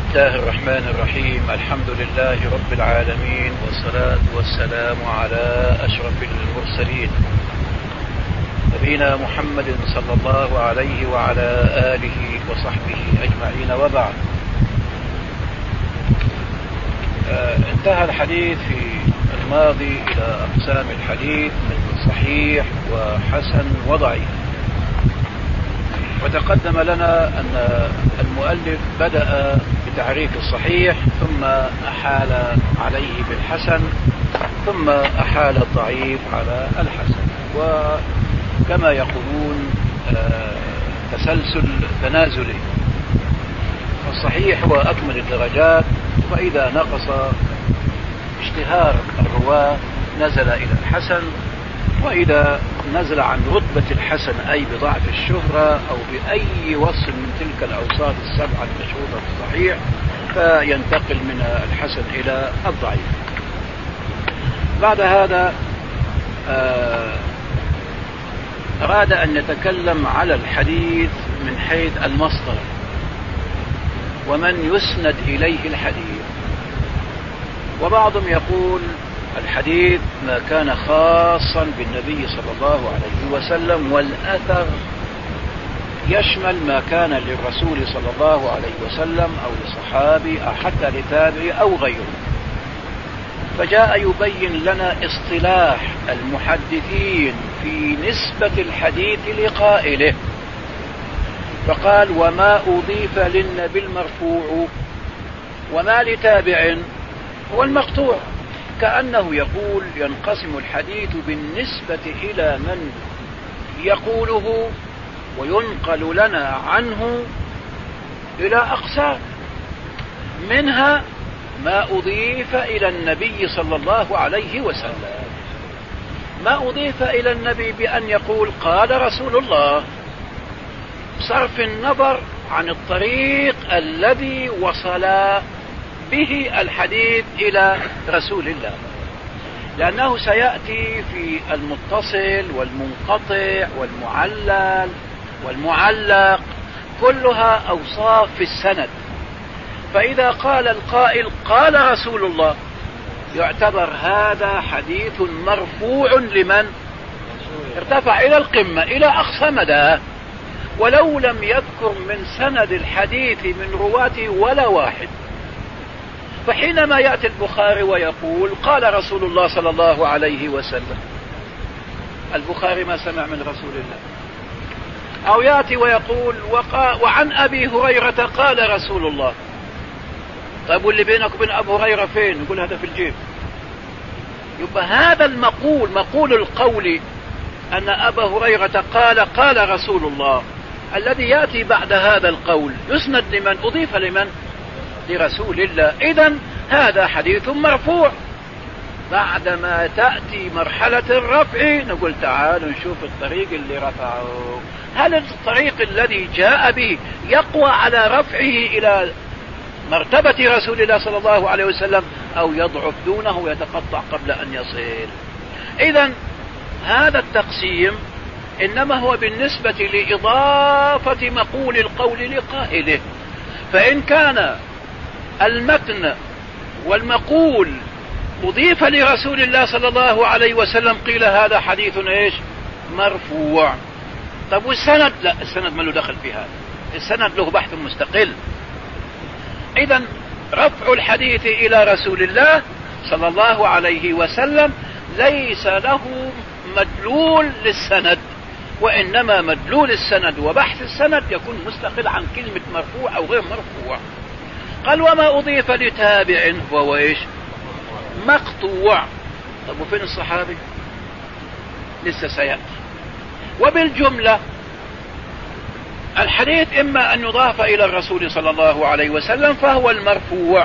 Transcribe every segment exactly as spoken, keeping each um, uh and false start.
الله الرحمن الرحيم. الحمد لله رب العالمين، والصلاة والسلام على أشرف المرسلين نبينا محمد صلى الله عليه وعلى آله وصحبه أجمعين، وبعد. آه انتهى الحديث في الماضي إلى أقسام الحديث من صحيح وحسن وضعيف، وتقدم لنا أن المؤلف بدأ بتعريف الصحيح ثم أحال عليه بالحسن ثم أحال الضعيف على الحسن، وكما يقولون تسلسل تنازلي. الصحيح هو أكمل الدرجات، وإذا نقص اشتهار الرواة نزل إلى الحسن، وإذا نزل عن رتبة الحسن أي بضعف الشهرة أو بأي وصف من تلك الأوصاف السبعة المشهورة في الصحيح فينتقل من الحسن إلى الضعيف. بعد هذا أراد أن يتكلم على الحديث من حيث المصدر ومن يسند إليه الحديث. وبعضهم يقول الحديث ما كان خاصا بالنبي صلى الله عليه وسلم، والأثر يشمل ما كان للرسول صلى الله عليه وسلم أو لصحابي أو حتى لتابعي أو غيره. فجاء يبين لنا اصطلاح المحدثين في نسبة الحديث لقائله، فقال وما أضيف للنبي المرفوع وما لتابع هو المقطوع، كأنه يقول ينقسم الحديث بالنسبة إلى من يقوله وينقل لنا عنه إلى أقسام، منها ما أضيف إلى النبي صلى الله عليه وسلم. ما أضيف إلى النبي بأن يقول قال رسول الله، بصرف النظر عن الطريق الذي وصل به الحديث إلى رسول الله، لأنه سيأتي في المتصل والمنقطع والمعلل والمعلق كلها أوصاف في السند. فإذا قال القائل قال رسول الله يعتبر هذا حديث مرفوع لمن ارتفع إلى القمة إلى أقصى مدى، ولو لم يذكر من سند الحديث من رواته ولا واحد. فحينما يأتي البخاري ويقول قال رسول الله صلى الله عليه وسلم، البخاري ما سمع من رسول الله. أو يأتي ويقول وعن أبي هريرة قال رسول الله. طيب واللي بينك وبين أبو هريرة فين؟ يقول هذا في الجيب. يبقى هذا المقول مقول القول أن أبا هريرة قال قال رسول الله، الذي يأتي بعد هذا القول يسند لمن؟ أضيف لمن؟ لرسول الله. إذن هذا حديث مرفوع. بعدما تأتي مرحلة الرفع نقول تعالوا نشوف الطريق اللي رفعه، هل الطريق الذي جاء به يقوى على رفعه إلى مرتبة رسول الله صلى الله عليه وسلم أو يضعف دونه ويتقطع قبل أن يصل. إذن هذا التقسيم إنما هو بالنسبة لإضافة مقول القول لقائله. فإن كان المتن والمقول أضيف لرسول الله صلى الله عليه وسلم قيل هذا حديث إيش؟ مرفوع. طب والسند؟ لا، السند ما له دخل في هذا، السند له بحث مستقل. إذن رفع الحديث إلى رسول الله صلى الله عليه وسلم ليس له مدلول للسند، وإنما مدلول السند وبحث السند يكون مستقل عن كلمة مرفوع أو غير مرفوع. قال وما أضيف لتابع هو إيش؟ مقطوع. طب وفين الصحابي؟ لسه سيأتي. وبالجملة الحديث إما أن يضاف إلى الرسول صلى الله عليه وسلم فهو المرفوع،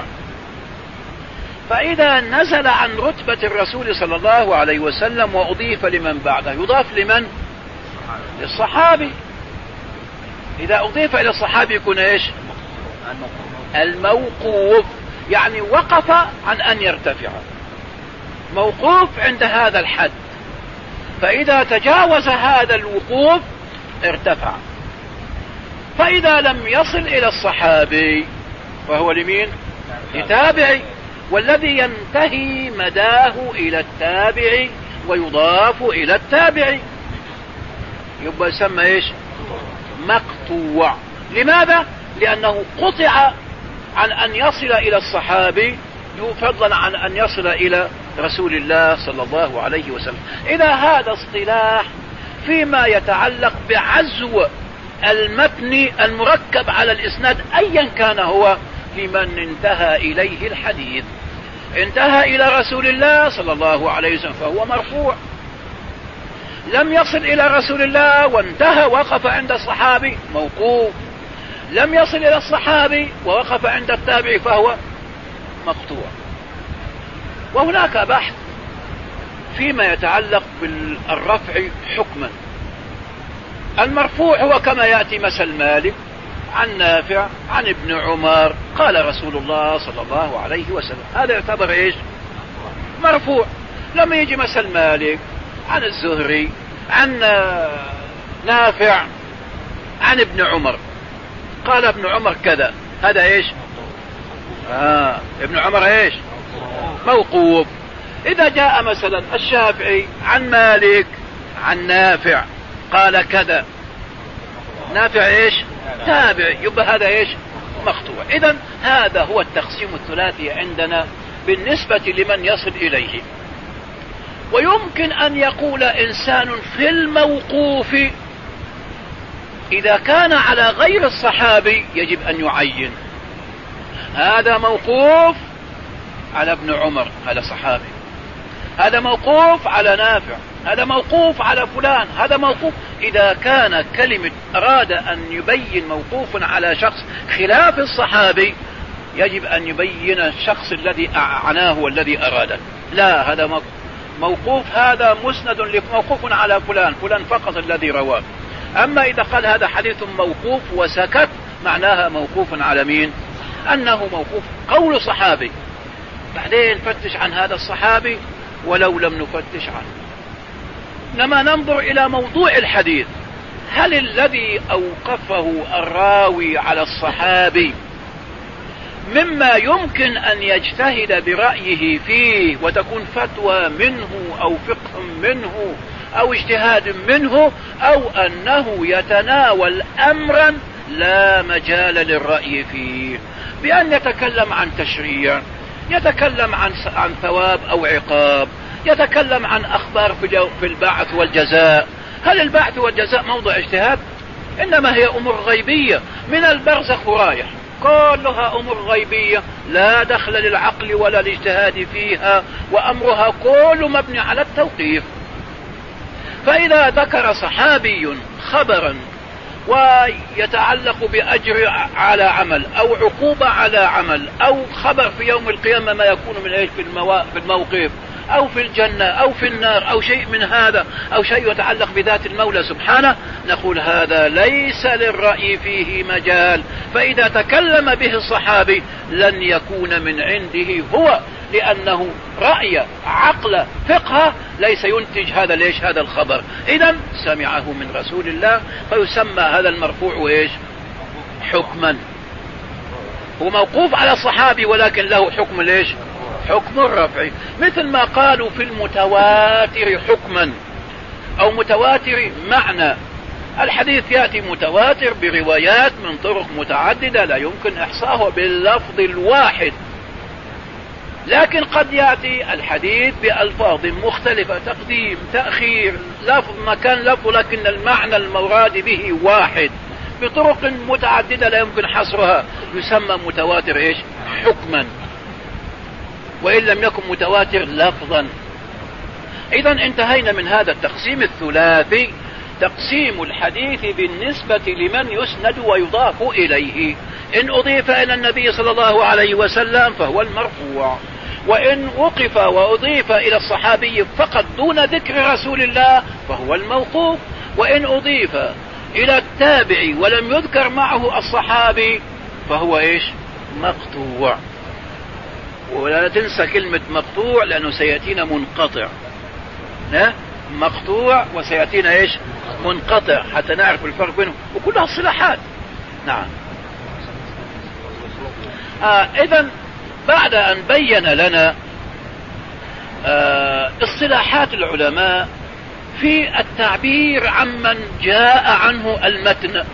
فإذا نزل عن رتبة الرسول صلى الله عليه وسلم وأضيف لمن بعده يضاف لمن؟ للصحابي. إذا أضيف إلى الصحابي يكون إيش؟ الموقوف، يعني وقف عن أن يرتفع، موقوف عند هذا الحد. فإذا تجاوز هذا الوقوف ارتفع. فإذا لم يصل إلى الصحابي فهو لمين؟ لتابعي، والذي ينتهي مداه إلى التابع ويضاف إلى التابع يبقى يسمى إيش؟ مقطوع. لماذا؟ لأنه قطع عن أن يصل إلى الصحابي فضلا عن أن يصل إلى رسول الله صلى الله عليه وسلم. إذا هذا اصطلاح فيما يتعلق بعزو المتن المركب على الإسناد أيا كان هو لمن انتهى إليه الحديث. انتهى إلى رسول الله صلى الله عليه وسلم فهو مرفوع، لم يصل إلى رسول الله وانتهى وقف عند الصحابي موقوف، لم يصل إلى الصحابي ووقف عند التابع فهو مقطوع. وهناك بحث فيما يتعلق بالرفع حكما. المرفوع هو كما يأتي مثل مالك عن نافع عن ابن عمر قال رسول الله صلى الله عليه وسلم، هذا يعتبر ايش؟ مرفوع. لما يجي مثل مالك عن الزهري عن نافع عن ابن عمر قال ابن عمر كذا، هذا ايش؟ آه ابن عمر ايش؟ موقوف. اذا جاء مثلا الشافعي عن مالك عن نافع قال كذا، نافع ايش؟ تابع، يبقى هذا ايش؟ مقطوع. اذا هذا هو التقسيم الثلاثي عندنا بالنسبة لمن يصل اليه. ويمكن ان يقول انسان في الموقوف اذا كان على غير الصحابي يجب ان يعين، هذا موقوف على ابن عمر هذا صحابي، هذا موقوف على نافع، هذا موقوف على فلان، هذا موقوف. إذا كان كلمة أراد أن يبين موقوف على شخص خلاف الصحابي يجب أن يبين الشخص الذي أعناه والذي أراده. لا، هذا موقوف، هذا مسند لموقوف على فلان، فلان فقط الذي رواه. أما إذا قال هذا حديث موقوف وسكت معناها موقوف على مين؟ أنه موقوف قول صحابي، بعدين فتش عن هذا الصحابي ولو لم نفتش عنه. لما ننظر إلى موضوع الحديث، هل الذي أوقفه الراوي على الصحابي مما يمكن أن يجتهد برأيه فيه وتكون فتوى منه أو فقه منه أو اجتهاد منه، أو أنه يتناول أمرا لا مجال للرأي فيه بأن يتكلم عن تشريع، يتكلم عن عن ثواب أو عقاب، يتكلم عن أخبار في البعث والجزاء؟ هل البعث والجزاء موضع اجتهاد؟ إنما هي أمور غيبية من البرزخ ورايح، كلها أمور غيبية لا دخل للعقل ولا الاجتهاد فيها، وأمرها كله مبني على التوقيف. فإذا ذكر صحابي خبرا ويتعلق بأجر على عمل أو عقوبة على عمل أو خبر في يوم القيامة ما يكون من ايش في الموقف أو في الجنة أو في النار أو شيء من هذا أو شيء يتعلق بذات المولى سبحانه، نقول هذا ليس للرأي فيه مجال. فإذا تكلم به الصحابي لن يكون من عنده هو، لأنه رأي عقل فقه ليس ينتج هذا ليش هذا الخبر. إذن سمعه من رسول الله فيسمى هذا المرفوع وإيش؟ حكما. هو موقوف على الصحابي ولكن له حكم ليش؟ حكم الرفع. مثل ما قالوا في المتواتر حكما أو متواتر معنى. الحديث يأتي متواتر بروايات من طرق متعددة لا يمكن إحصاؤه باللفظ الواحد، لكن قد يأتي الحديث بألفاظ مختلفة، تقديم تأخير لفظ مكان لفظ، لكن المعنى المراد به واحد بطرق متعددة لا يمكن حصرها، يسمى متواتر إيش؟ حكما، وإن لم يكن متواتر لفظا. إذا انتهينا من هذا التقسيم الثلاثي، تقسيم الحديث بالنسبة لمن يسند ويضاف إليه. إن أضيف إلى النبي صلى الله عليه وسلم فهو المرفوع، وإن وقف وأضيف إلى الصحابي فقط دون ذكر رسول الله فهو الموقوف، وإن أضيف إلى التابع ولم يذكر معه الصحابي فهو إيش؟ مقطوع. ولا تنسى كلمة مقطوع لأنه سيأتينا منقطع، ها؟ مقطوع وسيأتينا إيش؟ منقطع، حتى نعرف الفرق بينهم، وكلها صلاحات. نعم. آه إذن بعد أن بين لنا آه اصطلاحات العلماء في التعبير عمن جاء عنه المتن،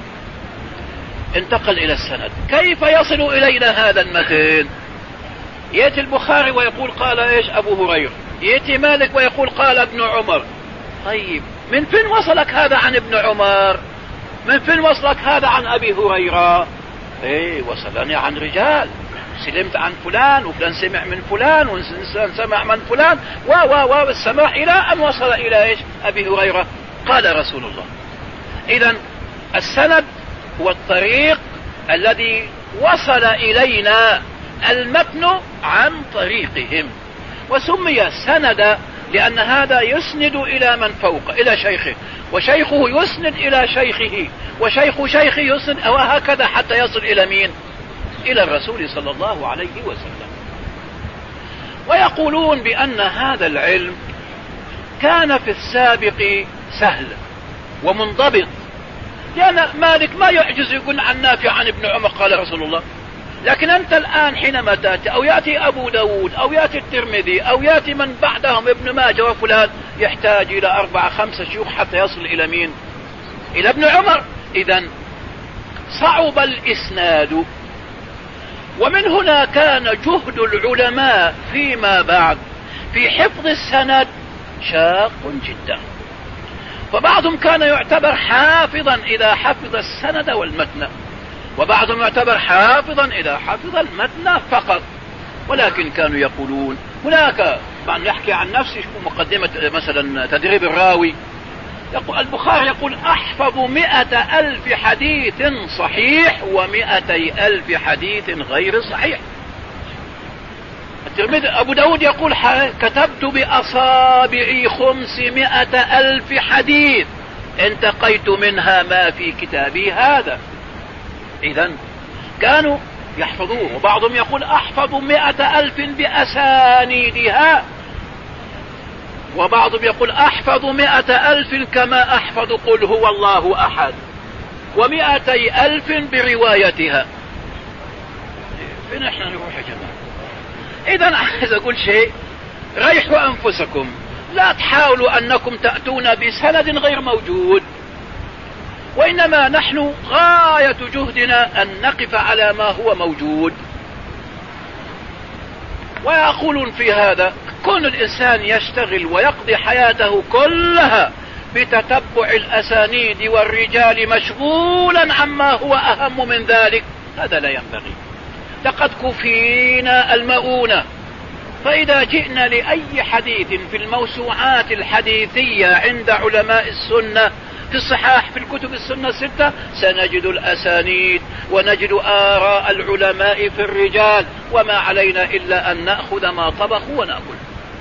انتقل إلى السند. كيف يصل إلينا هذا المتن؟ يأتي البخاري ويقول قال إيش أبو هريرة، يأتي مالك ويقول قال ابن عمر. طيب من فين وصلك هذا عن ابن عمر؟ من فين وصلك هذا عن أبي هريرة؟ ايه وصلني عن رجال، سلمت عن فلان وفلان سمع من فلان وفلان سمع من فلان و و و السماع إلى أن وصل إلى إيش أبي هريرة قال رسول الله. إذن السند هو الطريق الذي وصل إلينا المتن عن طريقهم، وسمي سند لأن هذا يسند إلى من فوق إلى شيخه، وشيخه يسند إلى شيخه، وشيخ شيخه يسند، وهكذا حتى يصل إلى مين؟ إلى الرسول صلى الله عليه وسلم. ويقولون بأن هذا العلم كان في السابق سهل ومنضبط، لأن مالك ما يعجز يقول عن نافع عن ابن عمر قال رسول الله. لكن أنت الآن حينما تأتي أو يأتي أبو داود أو يأتي الترمذي أو يأتي من بعدهم ابن ماجه وفلان، يحتاج إلى أربعة خمسة شيوخ حتى يصل إلى مين؟ إلى ابن عمر. إذن صعب الإسناد، ومن هنا كان جهد العلماء فيما بعد في حفظ السند شاق جدا. فبعضهم كان يعتبر حافظا إذا حفظ السند والمتن، وبعضهم يعتبر حافظا إذا حفظ المتن فقط. ولكن كانوا يقولون هناك، طبعا يحكي عن نفسه في مقدمة مثلا تدريب الراوي، يقول البخاري يقول أحفظ مئة ألف حديث صحيح ومئتي ألف حديث غير صحيح. الترمذي أبو داود يقول كتبت بأصابعي خمسمائة ألف حديث انتقيت منها ما في كتابي هذا. إذن كانوا يحفظوه. وبعضهم يقول أحفظ مئة ألف بأسانيدها، وبعضهم يقول أحفظ مئة ألف كما أحفظ قل هو الله أحد، ومئتي ألف بروايتها. فين احنا نروح يا جماعة؟ إذن عايز أقول شيء، ريحوا أنفسكم، لا تحاولوا أنكم تأتون بسند غير موجود، وإنما نحن غاية جهدنا أن نقف على ما هو موجود. ويقولون في هذا كون الإنسان يشتغل ويقضي حياته كلها بتتبع الأسانيد والرجال مشغولا عما هو أهم من ذلك، هذا لا ينبغي. لقد كفينا المؤونة. فإذا جئنا لأي حديث في الموسوعات الحديثية عند علماء السنة في الصحاح في الكتب السنة الستة سنجد الأسانيد ونجد آراء العلماء في الرجال، وما علينا إلا أن نأخذ ما طبخوا ونأكل.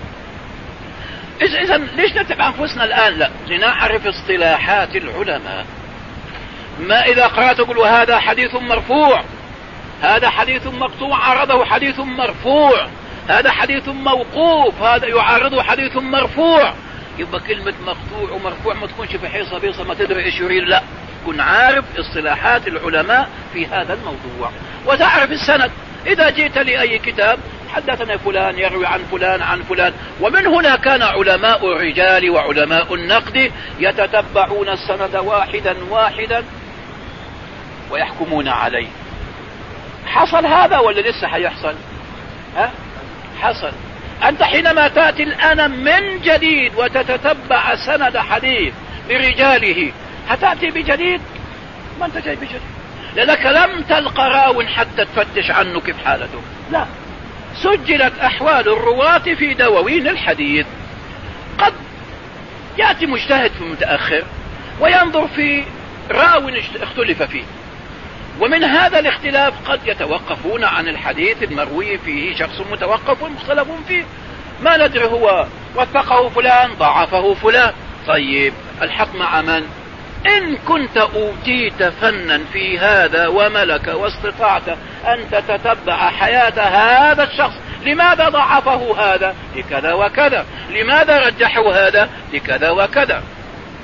إذن ليش نتبع أنفسنا الآن؟ لا، لنعرف اصطلاحات العلماء. ما إذا قرأت تقول هذا حديث مرفوع، هذا حديث مقطوع عرضه حديث مرفوع، هذا حديث موقوف هذا يعارضه حديث مرفوع، يبقى كلمة مقطوع ومرفوع ما تكونش في حيصة بيصة ما تدري ايش يريد. لا، كن عارف اصطلاحات العلماء في هذا الموضوع، وتعرف السند. إذا جئت لأي كتاب حدثنا فلان يروي عن فلان عن فلان. ومن هنا كان علماء الرجال وعلماء النقد يتتبعون السند واحدا واحدا ويحكمون عليه. حصل هذا ولا لسه حيحصل؟ ها؟ حصل. أنت حينما تأتي الآن من جديد وتتتبع سند حديث برجاله هتأتي بجديد؟ ما أنت جاي بجديد، لأنك لم تلقى راو حتى تفتش عنه كيف حالته. لا، سجلت أحوال الرواة في دواوين الحديث. قد يأتي مجتهد في متأخر وينظر في راو اختلف فيه، ومن هذا الاختلاف قد يتوقفون عن الحديث المروي فيه شخص متوقف مختلف فيه، ما ندري هو وثقه فلان ضعفه فلان. طيب الحق مع من؟ إن كنت أوتيت فنا في هذا وملك واستطعت أن تتتبع حياة هذا الشخص، لماذا ضعفه هذا؟ لكذا وكذا. لماذا رجحوا هذا؟ لكذا وكذا.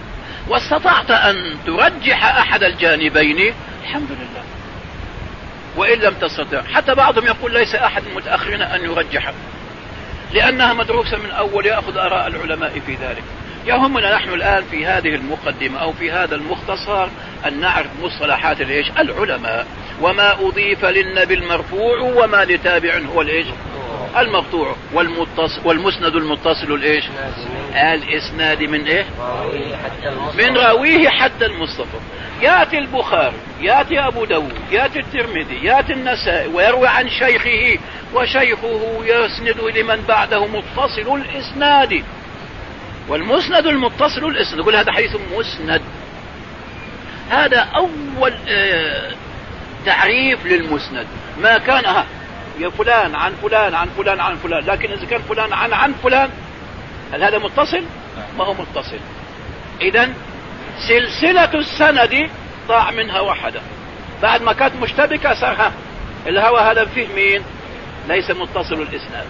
واستطعت أن ترجح أحد الجانبين، الحمد لله. وإن لم تستطع. حتى بعضهم يقول ليس أحد متأخرين أن يرجح لأنها مدروسة من أول، يأخذ آراء العلماء في ذلك. يهمنا نحن الآن في هذه المقدمة أو في هذا المختصر أن نعرف مصطلحات الإيش العلماء، وما أضيف للنبي المرفوع وما لتابع هو الإيش المقطوع، والمتصل والمسند المتصل الإيش الإسناد من إيه من راويه حتى المصطفى. يأتي البخاري، يأتي أبو داود، يأتي الترمذي، يأتي النسائي ويروي عن شيخه وشيخه يسند لمن بعده متصل الإسناد. والمسند المتصل الإسناد يقول هذا حديث مسند. هذا أول اه تعريف للمسند. ما كان ها يا فلان عن فلان عن فلان عن فلان، لكن إذا كان فلان عن عن فلان هل هذا متصل؟ ما هو متصل. إذن سلسلة السند ضاع منها واحدة، بعد ما كانت مشتبكة صار الهوى هذا فيه مين؟ ليس متصل الإسناد.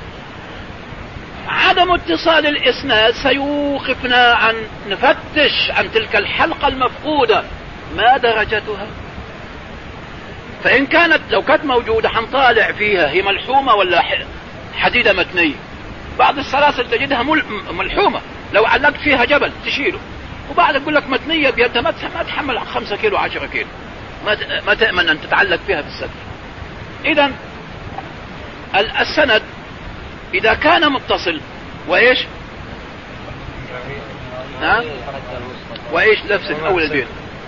عدم اتصال الإسناد سيوقفنا عن نفتش عن تلك الحلقة المفقودة ما درجتها. فإن كانت لو كانت موجودة حنطالع فيها هي ملحومة ولا حديدة متنية. بعض السلاسل تجدها ملحومة لو علقت فيها جبل تشيله، وبعد يقول لك متنية بيدها ما تحمل خمسة كيلو عشرة كيلو، ما تأمن أن تتعلق فيها في السد. إذن السند إذا كان متصل وإيش نعم وإيش نفس أول البيت.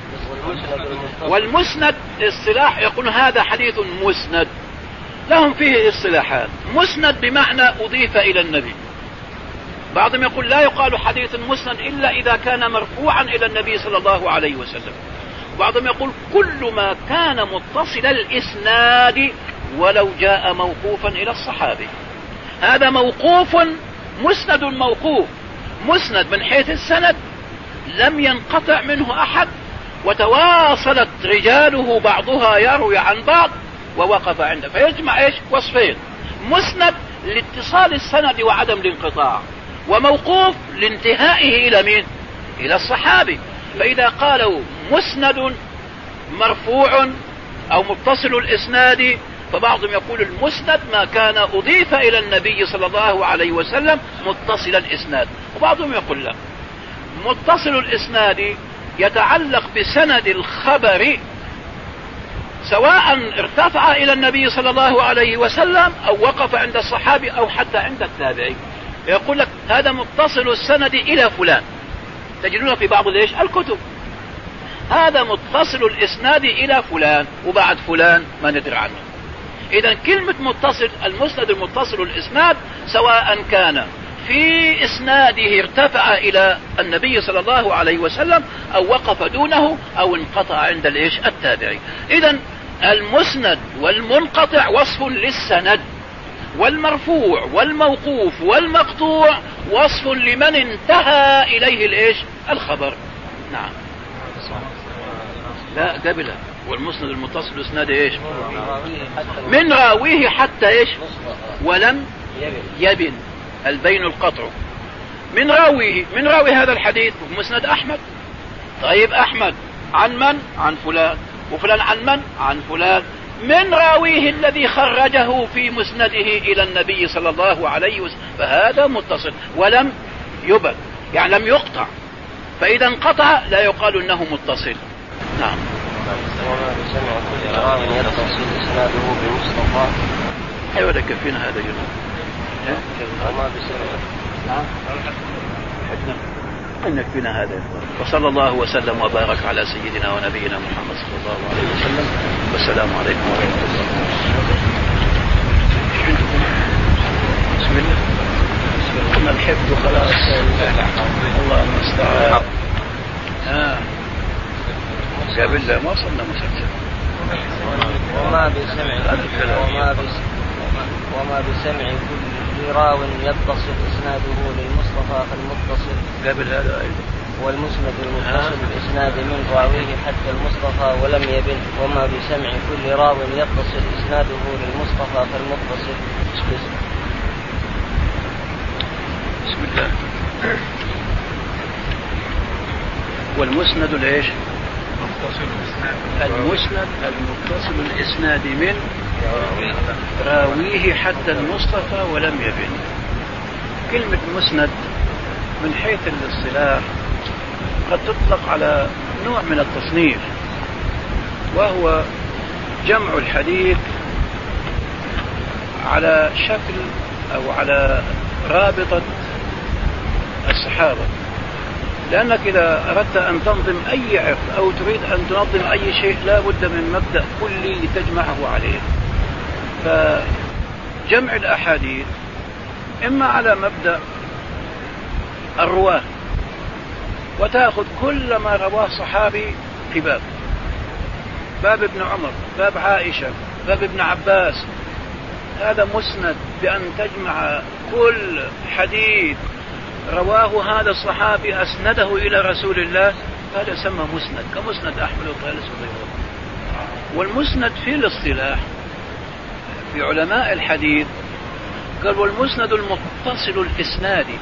والمسند اصطلاح يقول هذا حديث مسند. لهم فيه اصطلاحات. مسند بمعنى أضيف إلى النبي. بعضهم يقول لا يقال حديث مسند إلا إذا كان مرفوعا إلى النبي صلى الله عليه وسلم. بعضهم يقول كل ما كان متصل الإسناد ولو جاء موقوفا إلى الصحابي. هذا موقوف مسند موقوف، مسند من حيث السند لم ينقطع منه أحد وتواصلت رجاله بعضها يروي عن بعض ووقف عنده، فيجمع إيش وصفين: مسند لاتصال السند وعدم الانقطاع، وموقوف لانتهائه إلى مين؟ إلى الصحابي. فإذا قالوا مسند مرفوع أو متصل الإسناد فبعضهم يقول المسند ما كان أضيف إلى النبي صلى الله عليه وسلم متصل الإسناد، وبعضهم يقول لا، متصل الإسناد يتعلق بسند الخبر سواء ارتفع إلى النبي صلى الله عليه وسلم أو وقف عند الصحابي أو حتى عند التابعي. يقول لك هذا متصل السند إلى فلان، تجدونه في بعض ليش الكتب، هذا متصل الإسناد إلى فلان وبعد فلان ما ندري عنه. إذا كلمة متصل، المسند المتصل الإسناد سواء كان في إسناده ارتفع إلى النبي صلى الله عليه وسلم أو وقف دونه أو انقطع عند الإيش التابعي. إذا المسند والمنقطع وصف للسند، والمرفوع والموقوف والمقطوع وصف لمن انتهى إليه الإيش الخبر. نعم لا قبله. والمسند المتصل الإسناد إيش من راويه حتى إيش ولم يبن، البين القطع من راويه، من راوي هذا الحديث مسند أحمد. طيب أحمد عن من؟ عن فلان، وفلان عن من؟ عن فلان، من راويه الذي خرجه في مسنده إلى النبي صلى الله عليه وسلم، فهذا متصل ولم يبن يعني لم يقطع. فإذا انقطع لا يقال إنه متصل. نعم. وما بسمع كل راو يتصل إسناده بمصطفى. أيوة كفينا هذا جنوب. وما بسمع. نعم. حدنا. إنك فينا هذا. وصلى الله وسلم وبارك على سيدنا ونبينا محمد صلى الله عليه وسلم. والسلام عليكم ورحمة الله. بسم الله. قلنا الحفظ خلاص. الله المستعان. آه. قبل لا ما وصلنا مسلسل. وما بسمع وما بسمع وما بسمع كل راو يتصل إسناده للمصطفى فالمتصل قبل هذا أيضا. والمسند المتصل الإسناد من راويه حتى المصطفى ولم يبن. وما بسمع كل راو يتصل إسناده للمصطفى فالمتصل. بسم الله. والمسند الإيش المسند المتصل الإسناد من راويه حتى المصطفى ولم يبن. كلمة مسند من حيث الاصطلاح قد تطلق على نوع من التصنيف، وهو جمع الحديث على شكل أو على رابطة الصحابة، لأنك إذا أردت أن تنظم أي عقد أو تريد أن تنظم أي شيء لا بد من مبدأ كلي تجمعه عليه. فجمع الأحاديث إما على مبدأ الرواة، وتأخذ كل ما رواه صحابي في باب باب ابن عمر، باب عائشة، باب ابن عباس، هذا مسند بأن تجمع كل حديث رواه هذا الصحابي أسنده إلى رسول الله، هذا يسمى مسند، كمسند أحمد وطالس وغيره. والمسند في الاصطلاح في علماء الحديث قال والمسند المتصل الإسنادي.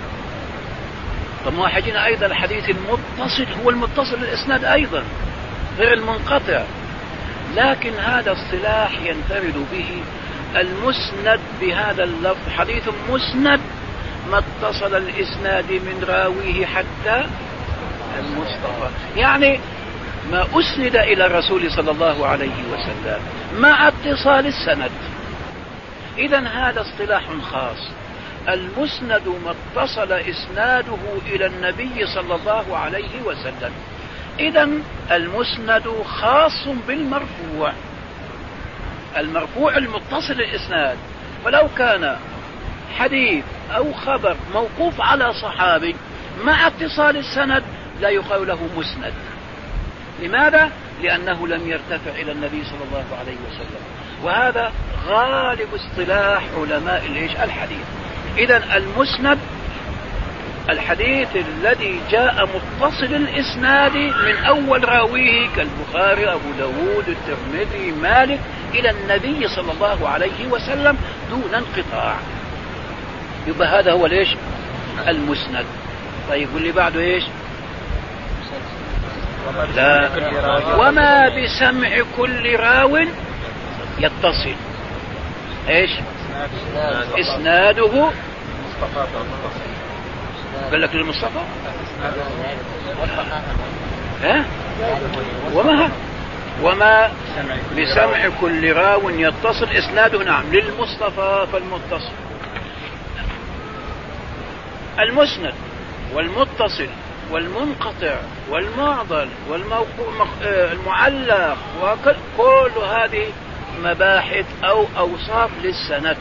طب ما حجينا أيضا الحديث المتصل هو المتصل الإسناد أيضا غير المنقطع، لكن هذا اصطلاح ينفرد به المسند بهذا اللفظ، حديث مسند ما اتصل الإسناد من راويه حتى المصطفى، يعني ما أسند إلى الرسول صلى الله عليه وسلم مع اتصال السند. إذن هذا اصطلاح خاص، المسند ما اتصل إسناده إلى النبي صلى الله عليه وسلم. إذن المسند خاص بالمرفوع، المرفوع المتصل الإسناد. فلو كان حديث أو خبر موقوف على صحابي مع اتصال السند لا يقال له مسند. لماذا؟ لأنه لم يرتفع إلى النبي صلى الله عليه وسلم، وهذا غالب اصطلاح علماء الحديث. إذن المسند الحديث الذي جاء متصل الإسناد من أول راويه كالبخاري، أبو داود، الترمذي، مالك، إلى النبي صلى الله عليه وسلم دون انقطاع، يبقى هذا هو ليش المسند. طيب واللي بعده ايش؟ لا، وما بسمع كل راو يتصل ايش اسناده. قال لك للمصطفى ها؟ وما وما بسمع كل راو يتصل اسناده نعم للمصطفى فالمتصل. المسند والمتصل والمنقطع والمعضل والمعلق وكل هذه مباحث أو أوصاف للسند.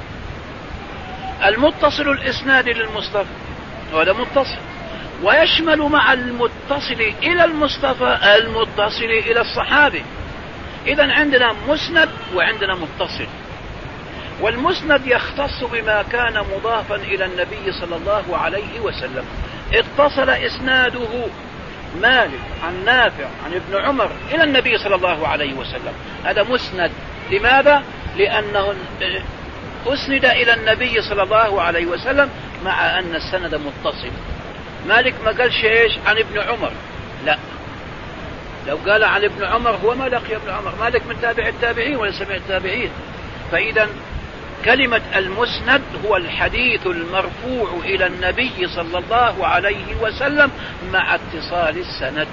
المتصل الإسناد للمصطفى هذا متصل، ويشمل مع المتصل إلى المصطفى المتصل إلى الصحابي. إذن عندنا مسند وعندنا متصل، والمسند يختص بما كان مضافا إلى النبي صلى الله عليه وسلم. اتصل إسناده مالك عن نافع عن ابن عمر إلى النبي صلى الله عليه وسلم، هذا مسند. لماذا؟ لأنه أسند إلى النبي صلى الله عليه وسلم مع أن السند متصل. مالك ما قالش إيش عن ابن عمر، لا، لو قال عن ابن عمر هو ما لقي ابن عمر، مالك من تابع التابعين ولا سمع التابعين. فإذا كلمة المسند هو الحديث المرفوع إلى النبي صلى الله عليه وسلم مع اتصال السند.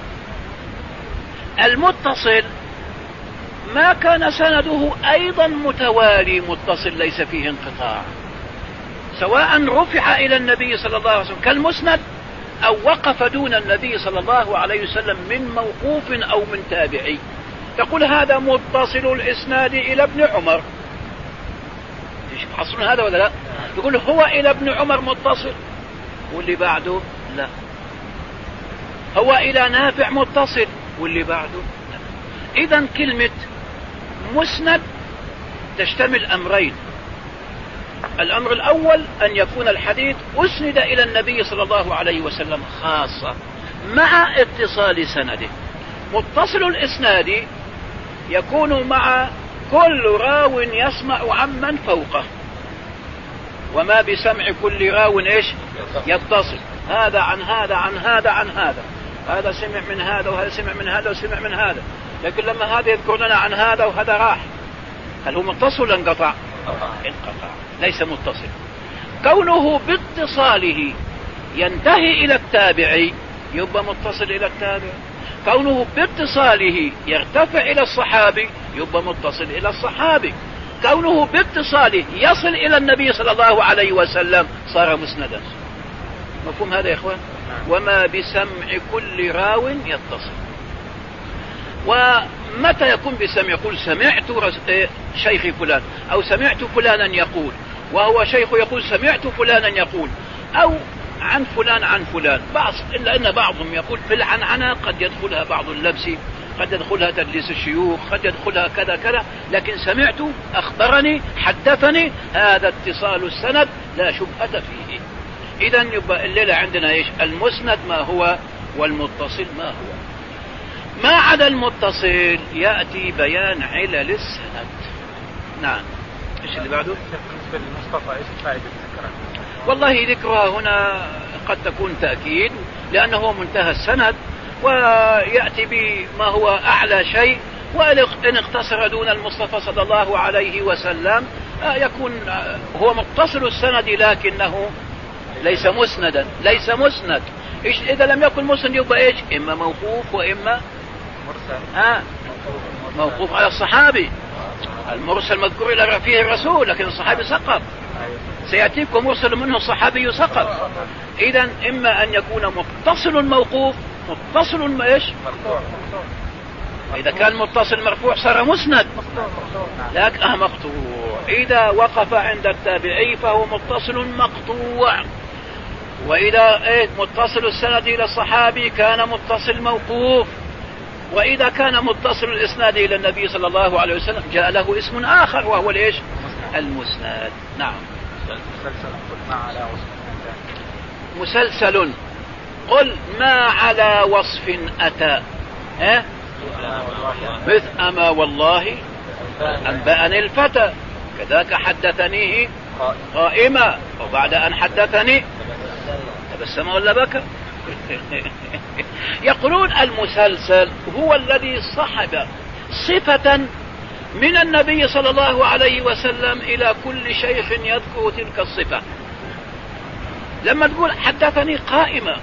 المتصل ما كان سنده أيضا متوالي متصل ليس فيه انقطاع، سواء رفع إلى النبي صلى الله عليه وسلم كالمسند أو وقف دون النبي صلى الله عليه وسلم من موقوف أو من تابعي. تقول هذا متصل الإسناد إلى ابن عمر، حصلون هذا ولا لا؟ يقول هو إلى ابن عمر متصل، واللي بعده لا. هو إلى نافع متصل، واللي بعده لا. إذن كلمة مسند تشتمل أمرين. الأمر الأول أن يكون الحديث أسند إلى النبي صلى الله عليه وسلم خاصة مع اتصال سنده. متصل الإسناد يكون مع كل راو يسمع عمن فوقه، وما بسمع كل راو إيش يتصل، هذا عن هذا عن هذا عن هذا. هذا سمع من هذا وهذا سمع من هذا وسمع من هذا، لكن لما هذا يذكر لنا عن هذا وهذا راح، هل هو متصل ولا انقطع؟ انقطع، ليس متصل. كونه باتصاله ينتهي إلى التابعي يبقى متصل إلى التابع، كونه باتصاله يرتفع إلى الصحابي يبقى متصل إلى الصحابي، كونه باتصاله يصل إلى النبي صلى الله عليه وسلم صار مسندا. مفهوم هذا يا إخوان؟ وما بسمع كل راو يتصل. ومتى يكون بسمع؟ يقول سمعت شيخي فلان، أو سمعت فلانا يقول، وهو شيخ يقول سمعت فلانا يقول، أو عن فلان عن فلان. بعض إلا أن بعضهم يقول في العنعنة قد يدخلها بعض اللبس، قد يدخلها تدليس الشيوخ، قد يدخلها كذا كذا، لكن سمعت أخبرني حدثني، هذا اتصال السند لا شبهة فيه. إذن يبقى الليلة عندنا إيش؟ المسند ما هو، والمتصل ما هو. ما عدا المتصل يأتي بيان علل السند. نعم. إيش اللي بعده؟ بالنسبة للمصطفى إيش الفائدة ذكرها؟ والله ذكرها هنا قد تكون تأكيد، لأنه منتهى السند ويأتي بما هو أعلى شيء، وإن اقتصر دون المصطفى صلى الله عليه وسلم يكون هو متصل السند لكنه ليس مسندا، ليس مسند. إيش إذا لم يكن مسند يبقى إيش؟ إما موقوف وإما مرسل. آه موقوف على الصحابي. المرسل مذكور إلى فيه الرسول، لكن الصحابي سقط. سيأتيكم مرسل منه الصحابي سقط. إذن إما أن يكون متصل موقوف، متصل إيش؟ إذا كان متصل مرفوع صار مسند، لكن آه مقطوع. إذا وقف عند التابعي فهو متصل مقطوع. وإذا إيه متصل السند إلى الصحابي كان متصل موقوف. وإذا كان متصل الإسناد إلى النبي صلى الله عليه وسلم جاء له اسم آخر وهو الإيش؟ المسند. نعم. مسلسل قل ما على وصف أتى، ها؟ مثل أما والله أنبأني الفتى، كذاك حدثنيه قائما، وبعد أن حدثني تبسم ولا بكى. يقولون المسلسل هو الذي صحب صفة من النبي صلى الله عليه وسلم إلى كل شيخ يذكر تلك الصفة. لما تقول حدثني قائمة،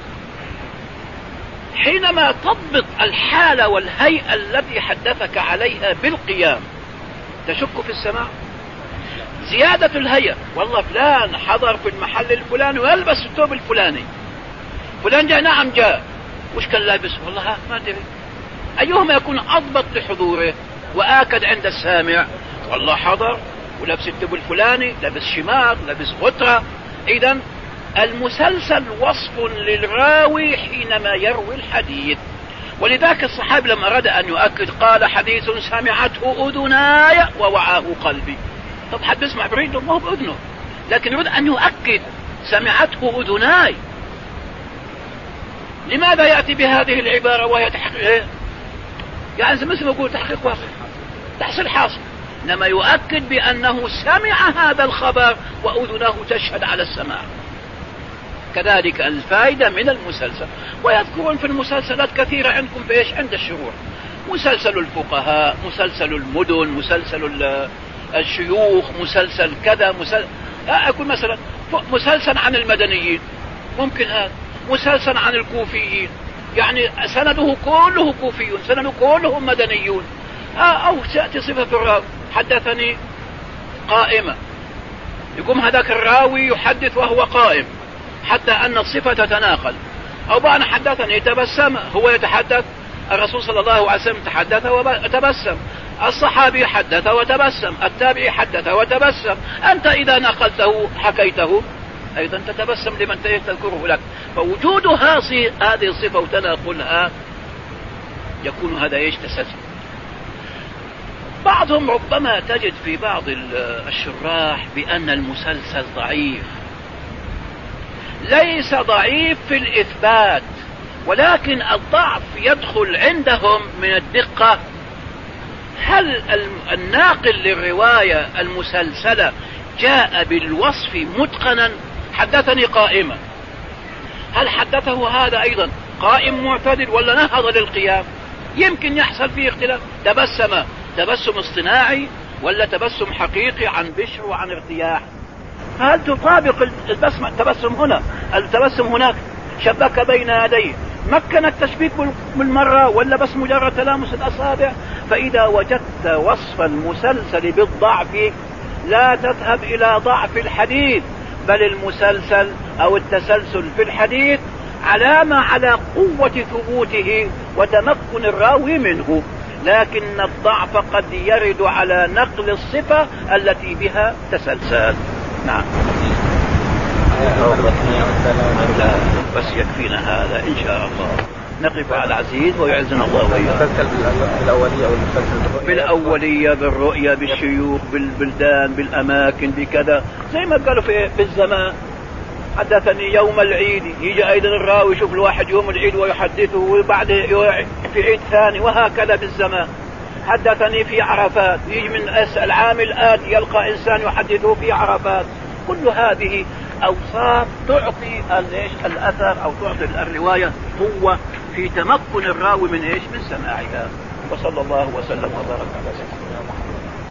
حينما تضبط الحالة والهيئة التي حدثك عليها بالقيام تشك في السماع. زيادة الهيئة، والله فلان حضر في المحل الفلاني ويلبس الثوب الفلاني، فلان جاء، نعم جاء، وش كان لابس؟ والله ها ما أدري. أيهما يكون أضبط لحضوره وآكد عند السامع؟ والله حضر ولبس الثوب الفلاني، لبس شماغ، لبس غترة. إذن المسلسل وصف للراوي حينما يروي الحديث. ولذلك الصحابي لما أراد أن يؤكد قال حديث سمعته أذناي ووعاه قلبي. طب حد بيسمع بريده ما هو بأذنه، لكن يريد أن يؤكد سمعته أذناي. لماذا يأتي بهذه العبارة وهي تحقيق؟ يعني مثل ما يقول تحقيق واقع، تحصيل حاصل، إنما يؤكد بأنه سمع هذا الخبر وأذنه تشهد على السماع. كذلك الفائدة من المسلسل. ويذكرون في المسلسلات كثيرة عندكم في إيش؟ عند الشروح، مسلسل الفقهاء، مسلسل المدن، مسلسل الشيوخ، مسلسل كذا، مسلسل أقول مثلا مسلسل عن المدنيين، ممكن هذا مسلسل عن الكوفيين، يعني سنده كله كوفيون، سنده كلهم مدنيون. أو تأتي صفة الراوي حدثني قائمة، يقوم هذاك الراوي يحدث وهو قائم حتى أن الصفة تتناقل. أو بأن حدثني تبسم، هو يتحدث، الرسول صلى الله عليه وسلم تحدث وتبسم، الصحابي حدث وتبسم، التابعي حدث وتبسم. أنت إذا نقلته حكيته أيضا تتبسم لمن تذكره لك. فوجودها هذه الصفة وتناقلها يكون هذا إيش؟ تسلسل. بعضهم ربما تجد في بعض الشراح بأن المسلسل ضعيف. ليس ضعيف في الإثبات، ولكن الضعف يدخل عندهم من الدقة. هل الناقل للرواية المسلسلة جاء بالوصف متقنا؟ حدثني قائمة، هل حدثه هذا أيضا قائم معتدل ولا نهض للقيام؟ يمكن يحصل فيه اختلاف. تبسم تبسم اصطناعي ولا تبسم حقيقي عن بشر وعن ارتياح؟ هل تطابق البسم التبسم هنا التبسم هناك؟ شبك بين يديه، مكن التشبيك بالمرة ولا بس مجرد تلامس الأصابع؟ فإذا وجدت وصف المسلسل بالضعف لا تذهب إلى ضعف الحديث، بل المسلسل أو التسلسل في الحديث علامة على قوة ثبوته وتمكن الراوي منه، لكن الضعف قد يرد على نقل الصفة التي بها تسلسل. نعم. بس يكفينا هذا إن شاء الله، نقف على العزيز ويعزنا الله وإياه. بالأولية بالرؤية بالشيوخ بالبلدان بالأماكن بكذا، زي ما قالوا في بالزمان. حدثني يوم العيد، يجي أيضا الراوي يشوف الواحد يوم العيد ويحدثه، وبعد في عيد ثاني، وهكذا بالزمان. حدثني في عرفات، يجي من العام الآتي يلقى إنسان يحدثه في عرفات. كل هذه أوصاف تعطي الأثر أو تعطي الرواية قوة في تمكن الراوي من إيش من سماعها. وصلى الله وسلم وبارك على سيدنا محمد.